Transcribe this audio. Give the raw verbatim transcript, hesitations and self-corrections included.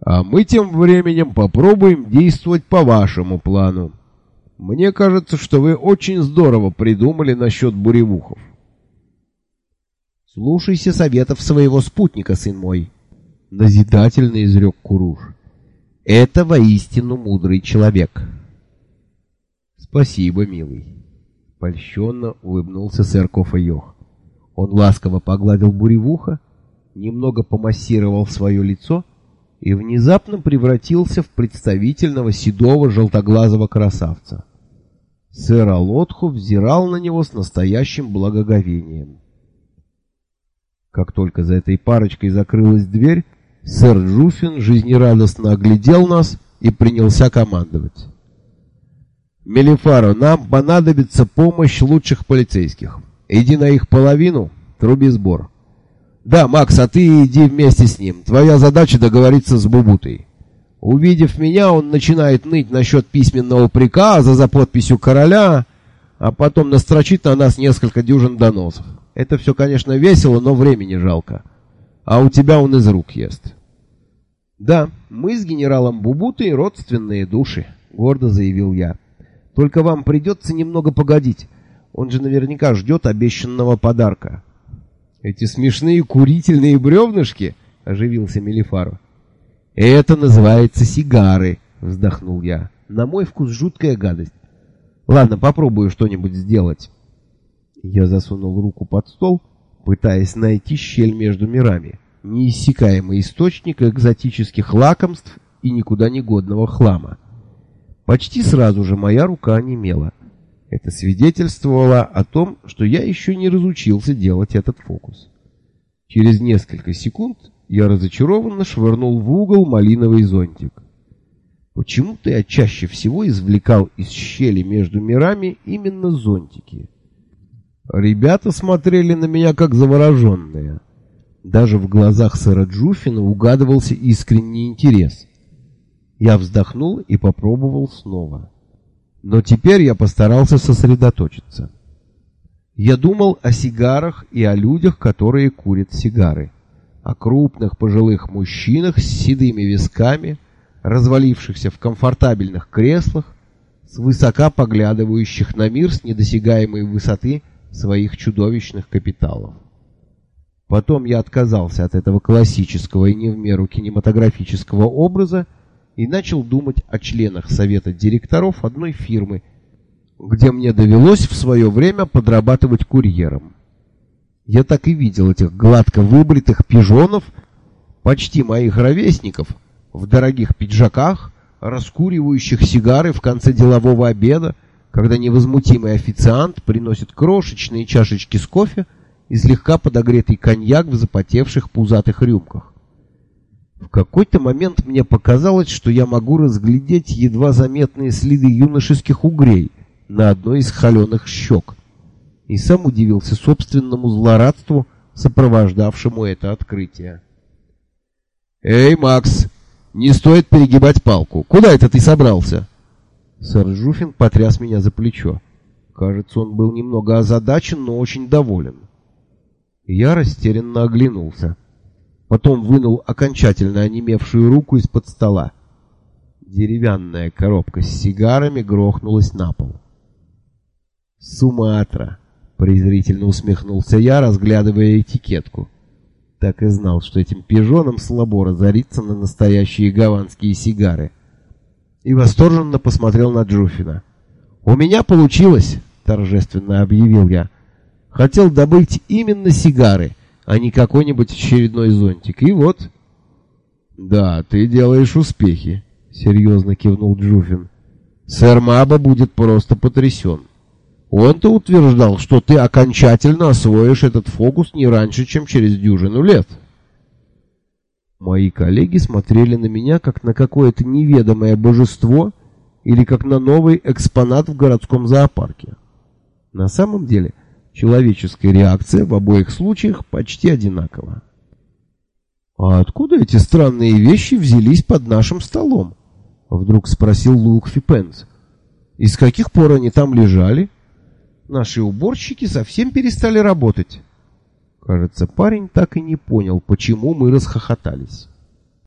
А мы тем временем попробуем действовать по вашему плану. Мне кажется, что вы очень здорово придумали насчет буревухов. Слушайся советов своего спутника, сын мой, назидательно изрек Куруш. Это воистину мудрый человек. Спасибо, милый. Польщенно улыбнулся сэр Кофа-Йох. Он ласково погладил буревуха, немного помассировал свое лицо и внезапно превратился в представительного седого желтоглазого красавца. Сэр Алотху взирал на него с настоящим благоговением. Как только за этой парочкой закрылась дверь, сэр Джуффин жизнерадостно оглядел нас и принялся командовать. «Мелифаро, нам понадобится помощь лучших полицейских. Иди на их половину, труби сбор. Да, Макс, а ты иди вместе с ним. Твоя задача договориться с Бубутой. Увидев меня, он начинает ныть насчет письменного приказа за подписью короля, а потом настрочит на нас несколько дюжин доносов. Это все, конечно, весело, но времени жалко. А у тебя он из рук ест». «Да, мы с генералом Бубутой родственные души», — гордо заявил я. «Только вам придется немного погодить. Он же наверняка ждет обещанного подарка». «Эти смешные курительные бревнышки?» — оживился Мелифаро. «Это называется сигары», — вздохнул я. «На мой вкус жуткая гадость. Ладно, попробую что-нибудь сделать». Я засунул руку под стол, пытаясь найти щель между мирами, неиссякаемый источник экзотических лакомств и никуда не годного хлама. Почти сразу же моя рука онемела. Это свидетельствовало о том, что я еще не разучился делать этот фокус. Через несколько секунд я разочарованно швырнул в угол малиновый зонтик. Почему-то я чаще всего извлекал из щели между мирами именно зонтики. Ребята смотрели на меня как завороженные. Даже в глазах сэра Джуффина угадывался искренний интерес. Я вздохнул и попробовал снова. Но теперь я постарался сосредоточиться. Я думал о сигарах и о людях, которые курят сигары. О крупных пожилых мужчинах с седыми висками, развалившихся в комфортабельных креслах, свысока поглядывающих на мир с недосягаемой высоты своих чудовищных капиталов. Потом я отказался от этого классического и не в меру кинематографического образа и начал думать о членах совета директоров одной фирмы, где мне довелось в свое время подрабатывать курьером. Я так и видел этих гладко выбритых пижонов, почти моих ровесников, в дорогих пиджаках, раскуривающих сигары в конце делового обеда, когда невозмутимый официант приносит крошечные чашечки с кофе и слегка подогретый коньяк в запотевших пузатых рюмках. В какой-то момент мне показалось, что я могу разглядеть едва заметные следы юношеских угрей на одной из холеных щек, и сам удивился собственному злорадству, сопровождавшему это открытие. «Эй, Макс, не стоит перегибать палку. Куда это ты собрался?» Сэр Джуффин потряс меня за плечо. Кажется, он был немного озадачен, но очень доволен. Я растерянно оглянулся. Потом вынул окончательно онемевшую руку из-под стола. Деревянная коробка с сигарами грохнулась на пол. «Суматра!» — презрительно усмехнулся я, разглядывая этикетку. Так и знал, что этим пижонам слабо разориться на настоящие гаванские сигары. И восторженно посмотрел на Джуффина. «У меня получилось!» — торжественно объявил я. «Хотел добыть именно сигары, а не какой-нибудь очередной зонтик. И вот...» «Да, ты делаешь успехи», — серьезно кивнул Джуффин. «Сэр Маба будет просто потрясен. Он-то утверждал, что ты окончательно освоишь этот фокус не раньше, чем через дюжину лет». Мои коллеги смотрели на меня, как на какое-то неведомое божество или как на новый экспонат в городском зоопарке. На самом деле, человеческая реакция в обоих случаях почти одинакова. «А откуда эти странные вещи взялись под нашим столом?» — вдруг спросил Лулкфи Пенс. «И с каких пор они там лежали? Наши уборщики совсем перестали работать». Кажется, парень так и не понял, почему мы расхохотались.